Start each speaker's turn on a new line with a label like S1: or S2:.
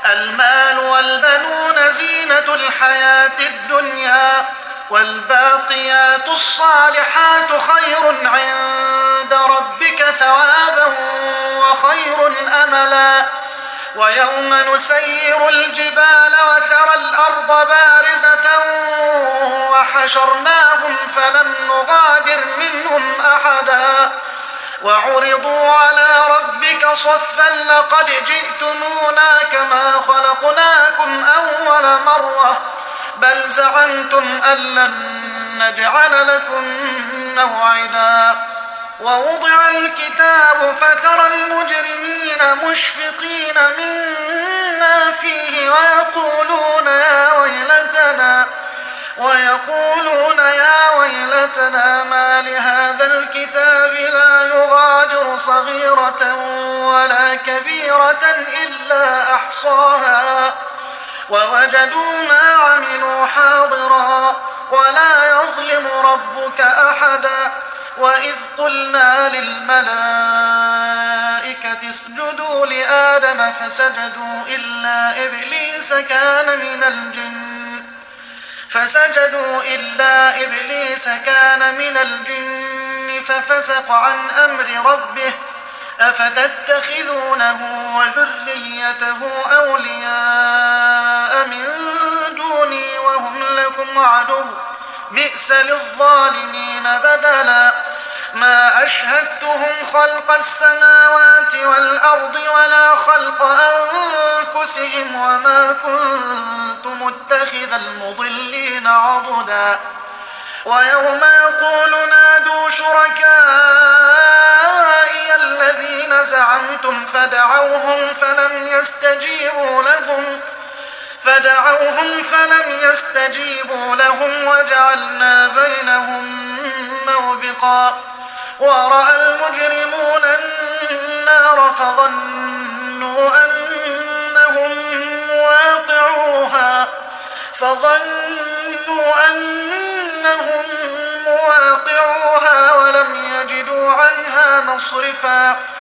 S1: المال والبنون زينة الحياة الدنيا، والباقيات الصالحات خير عند ربك ثوابا وخير أملا. ويوم نسير الجبال وترى الأرض بارزة وحشرناهم فلم نغادر منهم أحدا وعرضوا على ربك صفا لقد جئتمونا كما خلقناكم أول مرة بل زعمتم أن لن نجعل لكم موعدا. ووضع الكتاب فترى المجرمين مشفقين مما فيه ويقولون يا ويلتنا ما لهذا الكتاب لا يغادر صغيرة ولا كبيرة إلا أحصاها ووجدوا ما عملوا حاضرا ولا يظلم ربك أحدا. وإذ قلنا للملائكة اسجدوا لآدم فسجدوا إلا إبليس كان من الجن ففسق عن أمر ربه أفتتخذونه وذريته أولياء من دوني وهم لكم عدو بئس للظالمين بدلا. ما أشهدتهم خلق السماوات والأرض ولا خلق أنفسهم وما كنت متخذ المضلين عضدا. ويوم يقول نادوا شركائي الذين زعمتم فدعوهم فلم يستجيبوا لهم وجعلنا بينهم موبقا. ورأى المجرمون النار فظنوا أنهم مواقعوها ولم يجدوا عنها مصرفا